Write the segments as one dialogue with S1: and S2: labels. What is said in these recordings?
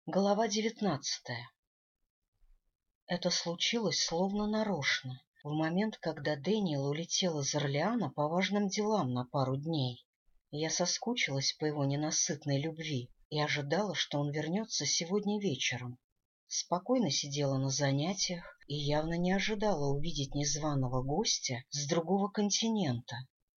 S1: Глава 19. Это случилось словно нарочно, в момент, когда Дэниел улетел из Орлеана по важным делам на пару дней. Я соскучилась по его ненасытной любви и ожидала, что он вернется сегодня вечером. Спокойно сидела на занятиях и явно не ожидала увидеть незваного гостя с другого континента.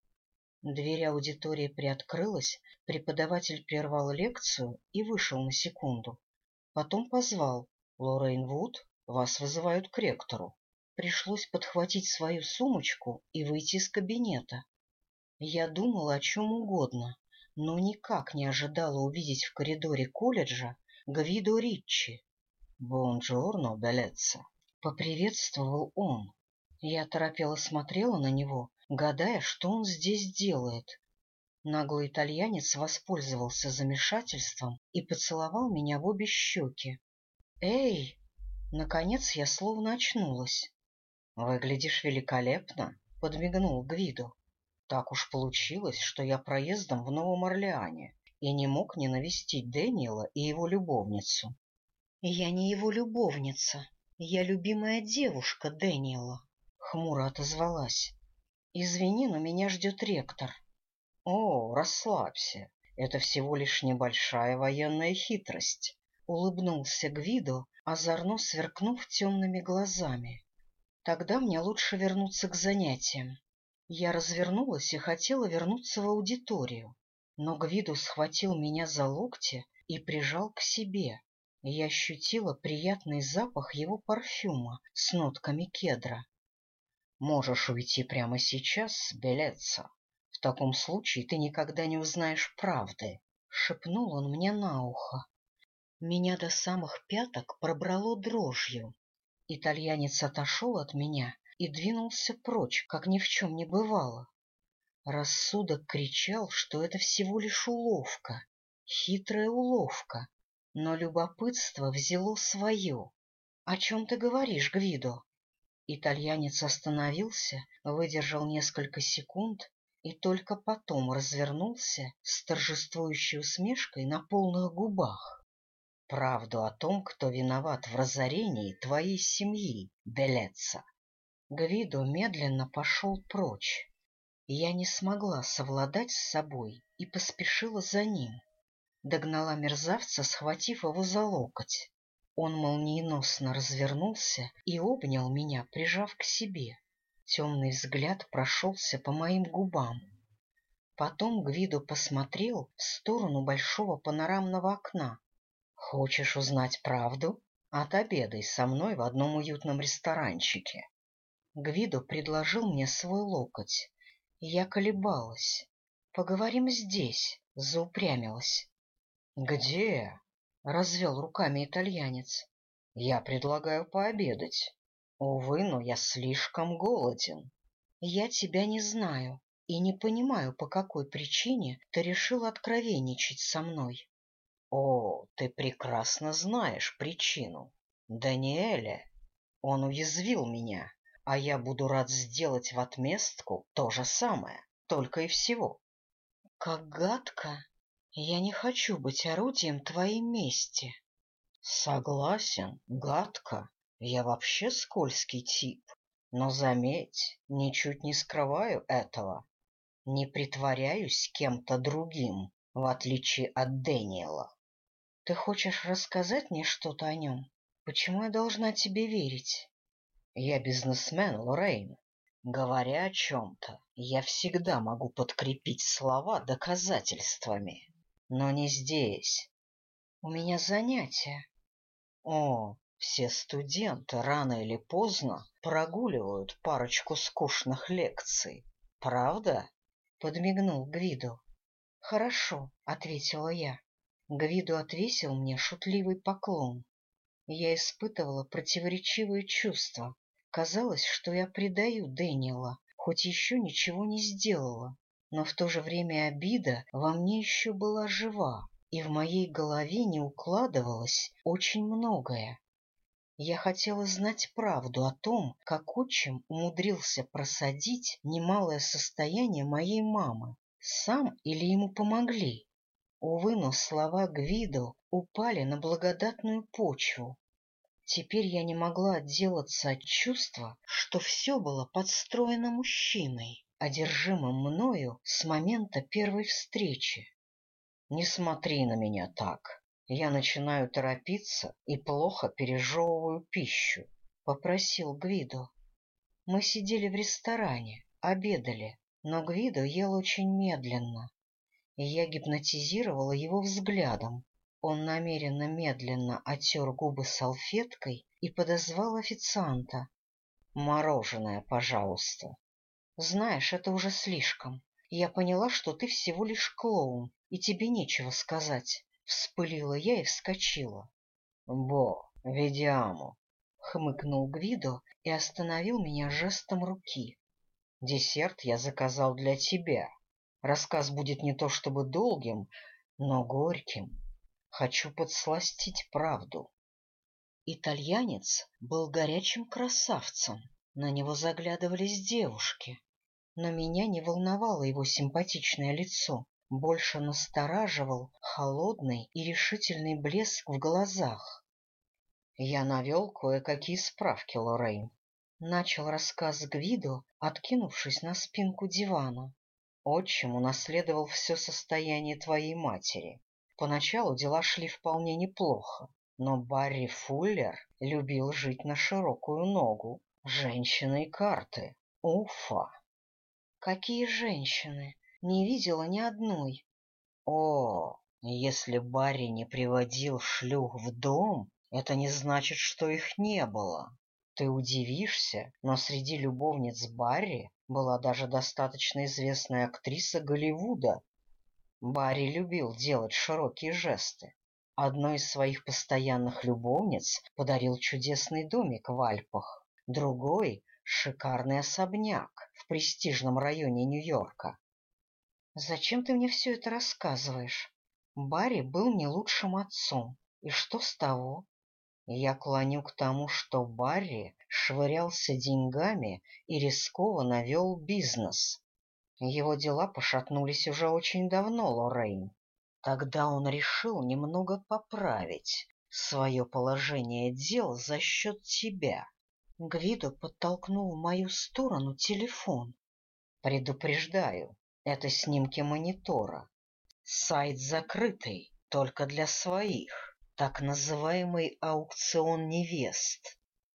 S1: Дверь аудитории приоткрылась, преподаватель прервал лекцию и вышел на секунду. Потом позвал: «Лоррейн Вуд, вас вызывают к ректору». Пришлось подхватить свою сумочку и выйти из кабинета. Я думала о чем угодно, но никак не ожидала увидеть в коридоре колледжа Гвидо Риччи. «Бонджорно, беллеца», — поприветствовал он. Я оторопела смотрела на него, гадая, что он здесь делает. Наглый итальянец воспользовался замешательством и поцеловал меня в обе щеки. «Эй!» Наконец я словно очнулась. «Выглядишь великолепно», — подмигнул Гвидо. «Так уж получилось, что я проездом в Новом Орлеане и не мог не навестить Дэниела и его любовницу». «Я не его любовница, я любимая девушка Дэниела», — хмуро отозвалась. «Извини, но меня ждет ректор». «О, расслабься, это всего лишь небольшая военная хитрость», — улыбнулся Гвидо, озорно сверкнув темными глазами. «Тогда мне лучше вернуться к занятиям». Я развернулась и хотела вернуться в аудиторию, но Гвидо схватил меня за локти и прижал к себе. Я ощутила приятный запах его парфюма с нотками кедра. «Можешь уйти прямо сейчас, беллеца. В таком случае ты никогда не узнаешь правды», — шепнул он мне на ухо. Меня до самых пяток пробрало дрожью. Итальянец отошел от меня и двинулся прочь, как ни в чем не бывало. Рассудок кричал, что это всего лишь уловка, хитрая уловка, но любопытство взяло свое. — О чем ты говоришь, Гвидо? Итальянец остановился, выдержал несколько секунд и только потом развернулся с торжествующей усмешкой на полных губах. «Правду о том, кто виноват в разорении твоей семьи, беллеца». Гвидо медленно пошел прочь. Я не смогла совладать с собой и поспешила за ним. Догнала мерзавца, схватив его за локоть. Он молниеносно развернулся и обнял меня, прижав к себе. Темный взгляд прошелся по моим губам. Потом Гвидо посмотрел в сторону большого панорамного окна. «Хочешь узнать правду? Отобедай со мной в одном уютном ресторанчике». Гвидо предложил мне свой локоть. Я колебалась. «Поговорим здесь», — заупрямилась. «Где?» — развел руками итальянец. «Я предлагаю пообедать. Увы, но я слишком голоден». «Я тебя не знаю и не понимаю, по какой причине ты решил откровенничать со мной». «О, ты прекрасно знаешь причину. Даниэле. Он уязвил меня, а я буду рад сделать в отместку то же самое, только и всего». «Как гадко! Я не хочу быть орудием твоей мести». «Согласен, гадко. Я вообще скользкий тип. Но заметь, ничуть не скрываю этого. Не притворяюсь кем-то другим, в отличие от Дэниела». «Ты хочешь рассказать мне что-то о нем? Почему я должна тебе верить?» «Я бизнесмен, Лоррейн. Говоря о чем-то, я всегда могу подкрепить слова доказательствами. Но не здесь. У меня занятия». «О, все студенты рано или поздно прогуливают парочку скучных лекций. Правда?» — подмигнул Гвидо. «Хорошо», — ответила я. Гвидо отвесил мне шутливый поклон. Я испытывала противоречивые чувства. Казалось, что я предаю Дэниела, хоть еще ничего не сделала. Но в то же время обида во мне еще была жива, и в моей голове не укладывалось очень многое. Я хотела знать правду о том, как отчим умудрился просадить немалое состояние моей мамы. Сам или ему помогли? Увы, но слова Гвидо упали на благодатную почву. Теперь я не могла отделаться от чувства, что все было подстроено мужчиной, одержимым мною с момента первой встречи. Не смотри на меня так. Я начинаю торопиться и плохо пережевываю пищу, — попросил Гвидо. Мы сидели в ресторане, обедали, но Гвидо ел очень медленно, и я гипнотизировала его взглядом. Он намеренно медленно отер губы салфеткой и подозвал официанта. — Мороженое, пожалуйста. — Знаешь, это уже слишком. Я поняла, что ты всего лишь клоун, и тебе нечего сказать. Вспылила я и вскочила. — Бо, ведиамо! — хмыкнул Гвидо и остановил меня жестом руки. — Десерт я заказал для тебя. Рассказ будет не то чтобы долгим, но горьким. Хочу подсластить правду. Итальянец был горячим красавцем, на него заглядывались девушки, но меня не волновало его симпатичное лицо, больше настораживал холодный и решительный блеск в глазах. Я навел кое-какие справки, Лоррейн. Начал рассказ Гвидо, откинувшись на спинку дивана. Отчим унаследовал все состояние твоей матери. Поначалу дела шли вполне неплохо, но Барри Фуллер любил жить на широкую ногу. Женщины и карты. Уфа! Какие женщины? Не видела ни одной. О, если Барри не приводил шлюх в дом, это не значит, что их не было. Ты удивишься, но среди любовниц Барри была даже достаточно известная актриса Голливуда. Барри любил делать широкие жесты. Одной из своих постоянных любовниц подарил чудесный домик в Альпах, другой — шикарный особняк в престижном районе Нью-Йорка. Зачем ты мне все это рассказываешь? Барри был мне лучшим отцом. И что с того? Я клоню к тому, что Барри швырялся деньгами и рискованно вел бизнес. Его дела пошатнулись уже очень давно, Лоррейн. Тогда он решил немного поправить свое положение дел за счет тебя. Гвидо подтолкнул в мою сторону телефон. Предупреждаю, это снимки монитора. Сайт закрытый, только для своих. Так называемый аукцион невест.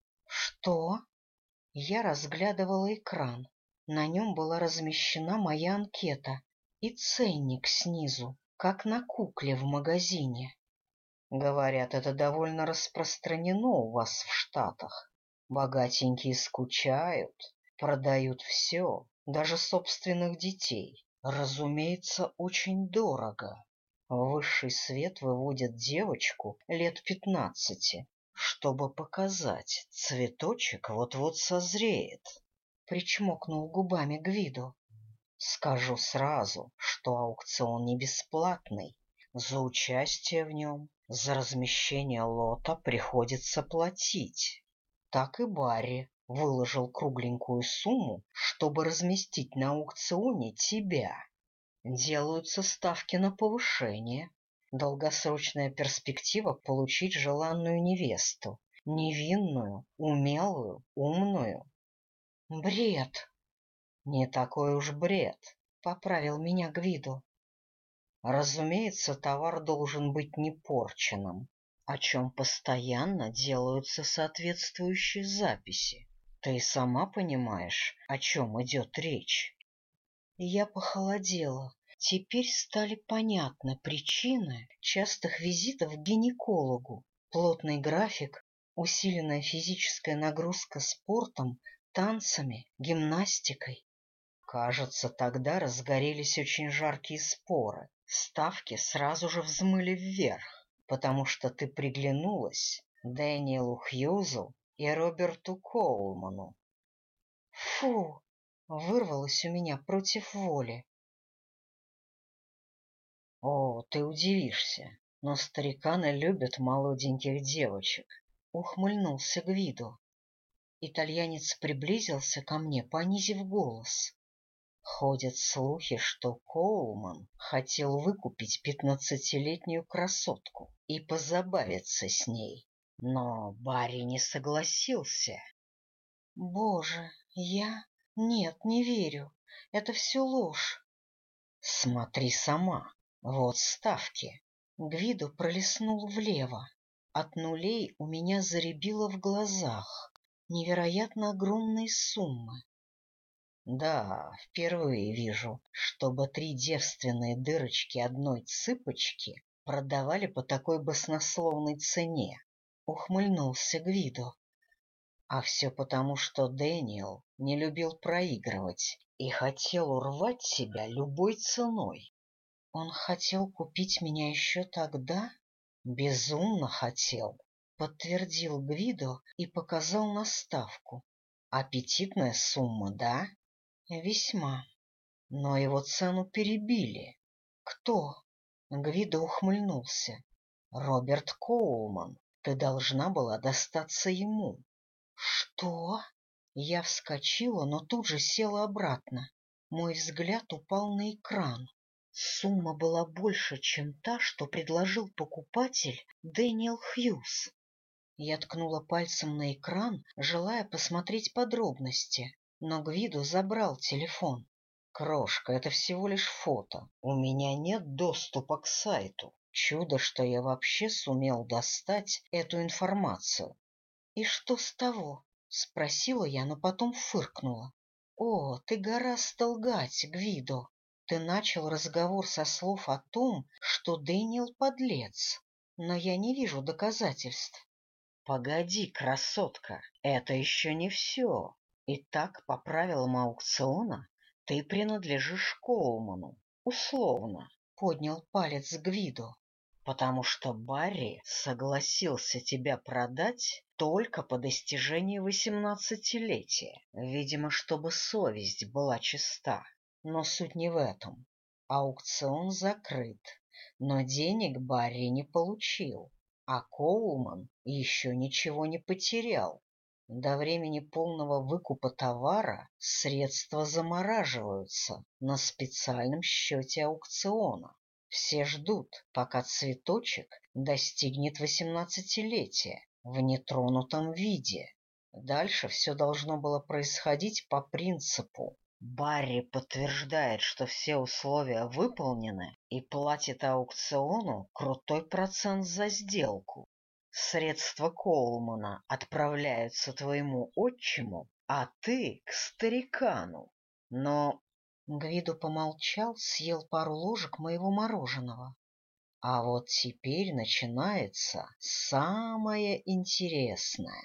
S1: Что? Я разглядывала экран. На нем была размещена моя анкета и ценник снизу, как на кукле в магазине. Говорят, это довольно распространено у вас в Штатах. Богатенькие скучают, продают все, даже собственных детей. Разумеется, очень дорого. В высший свет выводят девочку лет 15, чтобы показать, цветочек вот-вот созреет. Причмокнул губами Гвидо. Скажу сразу, что аукцион не бесплатный. За участие в нем, за размещение лота приходится платить. Так и Барри выложил кругленькую сумму, чтобы разместить на аукционе тебя. Делаются ставки на повышение. Долгосрочная перспектива получить желанную невесту. Невинную, умелую, умную. Бред! Не такой уж бред, поправил меня Гвидо. Разумеется, товар должен быть непорченным, о чем постоянно делаются соответствующие записи. Ты сама понимаешь, о чем идет речь. Я похолодела. Теперь стали понятны причины частых визитов к гинекологу. Плотный график, усиленная физическая нагрузка спортом, танцами, гимнастикой. Кажется, тогда разгорелись очень жаркие споры. Ставки сразу же взмыли вверх, потому что ты приглянулась Дэниелу Хьюзу и Роберту Коулману. Фу! Вырвалось у меня против воли. О, ты удивишься, но стариканы любят молоденьких девочек, ухмыльнулся Гвидо. Итальянец приблизился ко мне, понизив голос. Ходят слухи, что Коулман хотел выкупить 15-летнюю красотку и позабавиться с ней, но Барри не согласился. Боже, Нет, не верю. Это все ложь. Смотри сама. Вот ставки. Гвидо пролистнул влево. От нулей у меня зарябило в глазах. Невероятно огромные суммы. Да, впервые вижу, чтобы 3 девственные дырочки одной цыпочки продавали по такой баснословной цене. Ухмыльнулся Гвидо. А все потому, что Дэниел не любил проигрывать и хотел урвать себя любой ценой. Он хотел купить меня еще тогда? Безумно хотел, подтвердил Гвидо и показал на ставку. Аппетитная сумма, да? Весьма. Но его цену перебили. Кто? Гвидо ухмыльнулся. Роберт Коулман. Ты должна была достаться ему. Что? Я вскочила, но тут же села обратно. Мой взгляд упал на экран. Сумма была больше, чем та, что предложил покупатель Дэниел Хьюз. Я ткнула пальцем на экран, желая посмотреть подробности, но Гвидо забрал телефон. Крошка, это всего лишь фото. У меня нет доступа к сайту. Чудо, что я вообще сумел достать эту информацию. — И что с того? — спросила я, но потом фыркнула. — О, ты гораздо лгать, Гвидо. Ты начал разговор со слов о том, что Дэниел подлец, но я не вижу доказательств. — Погоди, красотка, это еще не все. Итак, по правилам аукциона, ты принадлежишь Коулману. Условно, — поднял палец Гвидо. Потому что Барри согласился тебя продать только по достижении 18-летия, видимо, чтобы совесть была чиста. Но суть не в этом. Аукцион закрыт, но денег Барри не получил, а Коулман еще ничего не потерял. До времени полного выкупа товара средства замораживаются на специальном счете аукциона. Все ждут, пока цветочек достигнет 18-летия в нетронутом виде. Дальше все должно было происходить по принципу: Барри подтверждает, что все условия выполнены, и платит аукциону крутой процент за сделку. Средства Коулмана отправляются твоему отчиму, а ты — к старикану. Но Гвидо помолчал, съел пару ложек моего мороженого. А вот теперь начинается самое интересное.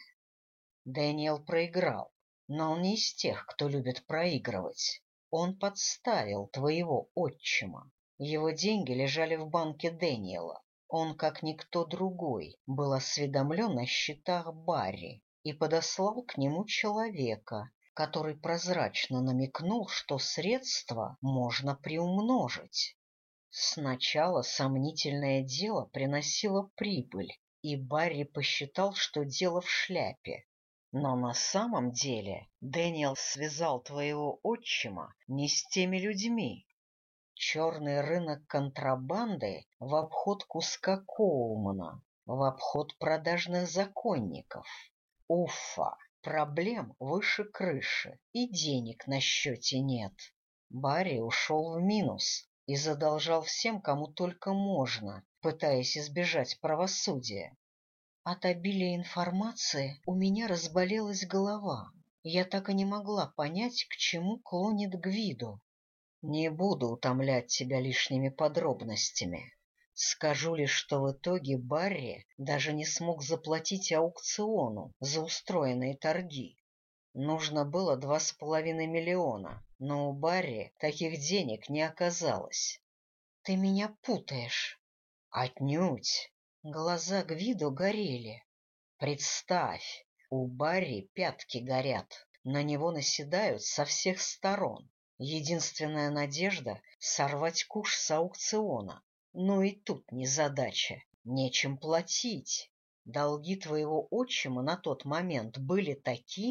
S1: Дэниел проиграл, но он не из тех, кто любит проигрывать. Он подставил твоего отчима. Его деньги лежали в банке Дэниела. Он, как никто другой, был осведомлен о счетах Барри и подослал к нему человека, который прозрачно намекнул, что средства можно приумножить. Сначала сомнительное дело приносило прибыль, и Барри посчитал, что дело в шляпе. Но на самом деле Дэниел связал твоего отчима не с теми людьми. Черный рынок контрабанды в обход куска Коулмана, в обход продажных законников. Уфа! Проблем выше крыши, и денег на счете нет. Барри ушел в минус и задолжал всем, кому только можно, пытаясь избежать правосудия. От обилия информации у меня разболелась голова. Я так и не могла понять, к чему клонит Гвидо. Не буду утомлять тебя лишними подробностями. Скажу лишь, что в итоге Барри даже не смог заплатить аукциону за устроенные торги. Нужно было 2,5 миллиона, но у Барри таких денег не оказалось. — Ты меня путаешь. — Отнюдь. Глаза Гвидо горели. Представь, у Барри пятки горят, на него наседают со всех сторон. Единственная надежда — сорвать куш с аукциона. Но и тут незадача, нечем платить. Долги твоего отчима на тот момент были такими,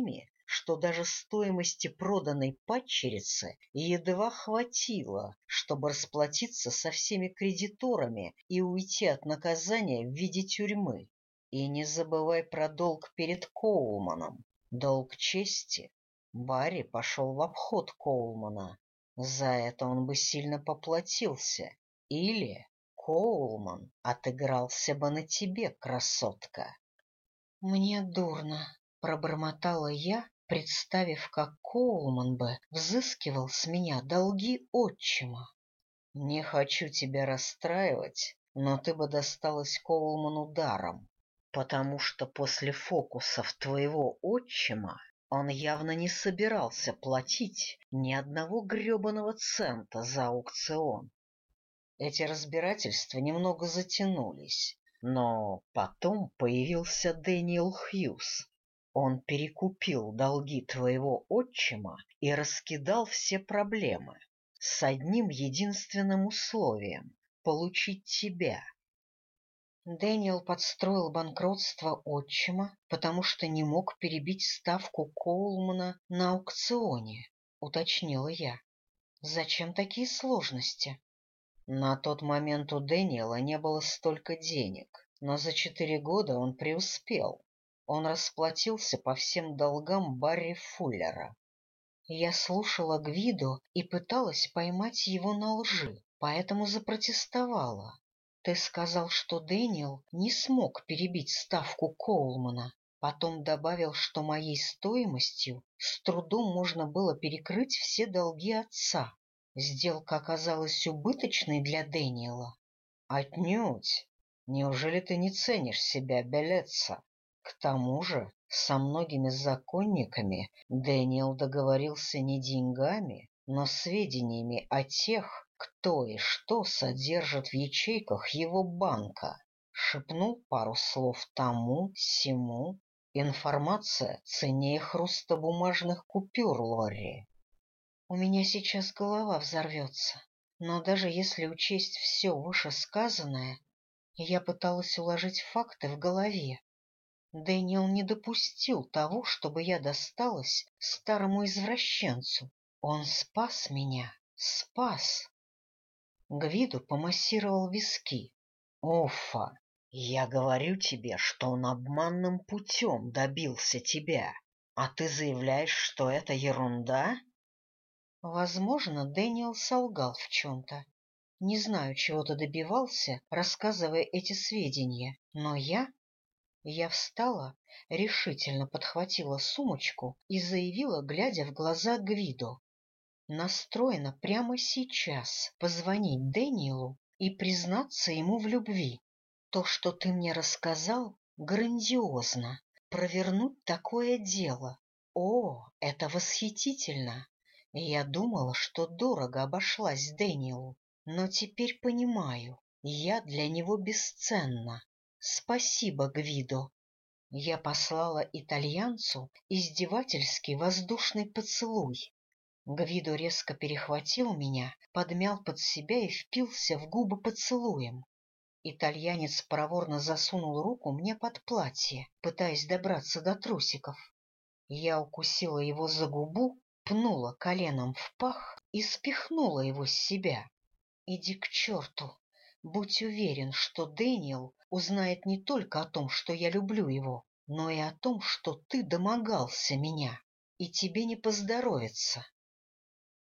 S1: что даже стоимости проданной падчерицы едва хватило, чтобы расплатиться со всеми кредиторами и уйти от наказания в виде тюрьмы. И не забывай про долг перед Коулманом, долг чести. Барри пошел в обход Коулмана. За это он бы сильно поплатился. Или Коулман отыгрался бы на тебе, красотка. — Мне дурно, — пробормотала я, представив, как Коулман бы взыскивал с меня долги отчима. — Не хочу тебя расстраивать, но ты бы досталась Коулману даром, потому что после фокусов твоего отчима он явно не собирался платить ни одного гребаного цента за аукцион. Эти разбирательства немного затянулись, но потом появился Дэниел Хьюз. Он перекупил долги твоего отчима и раскидал все проблемы с одним единственным условием — получить тебя. Дэниел подстроил банкротство отчима, потому что не мог перебить ставку Коулмана на аукционе, — уточнила я. Зачем такие сложности? На тот момент у Дэниела не было столько денег, но за 4 года он преуспел. Он расплатился по всем долгам Барри Фуллера. Я слушала Гвидо и пыталась поймать его на лжи, поэтому запротестовала. Ты сказал, что Дэниел не смог перебить ставку Коулмана, потом добавил, что моей стоимостью с трудом можно было перекрыть все долги отца. Сделка оказалась убыточной для Дэниела? Отнюдь. Неужели ты не ценишь себя, Белеца? К тому же, со многими законниками Дэниел договорился не деньгами, но сведениями о тех, кто и что содержит в ячейках его банка. Шепнул пару слов тому-сему. Информация ценнее хруста бумажных купюр, Лори. У меня сейчас голова взорвется, но даже если учесть все вышесказанное, я пыталась уложить факты в голове. Дэниел не допустил того, чтобы я досталась старому извращенцу. Он спас меня, спас. Гвидо помассировал виски. Уфа, я говорю тебе, что он обманным путем добился тебя, а ты заявляешь, что это ерунда? Возможно, Дэниел солгал в чем-то. Не знаю, чего ты добивался, рассказывая эти сведения, но Я встала, решительно подхватила сумочку и заявила, глядя в глаза Гвидо. Настроена прямо сейчас позвонить Дэниелу и признаться ему в любви. То, что ты мне рассказал, грандиозно. Провернуть такое дело. О, это восхитительно! Я думала, что дорого обошлась Дэниелу, но теперь понимаю, я для него бесценна. Спасибо, Гвидо. Я послала итальянцу издевательский воздушный поцелуй. Гвидо резко перехватил меня, подмял под себя и впился в губы поцелуем. Итальянец проворно засунул руку мне под платье, пытаясь добраться до трусиков. Я укусила его за губу, пнула коленом в пах и спихнула его с себя. Иди к черту! Будь уверен, что Дэниел узнает не только о том, что я люблю его, но и о том, что ты домогался меня, и тебе не поздоровится.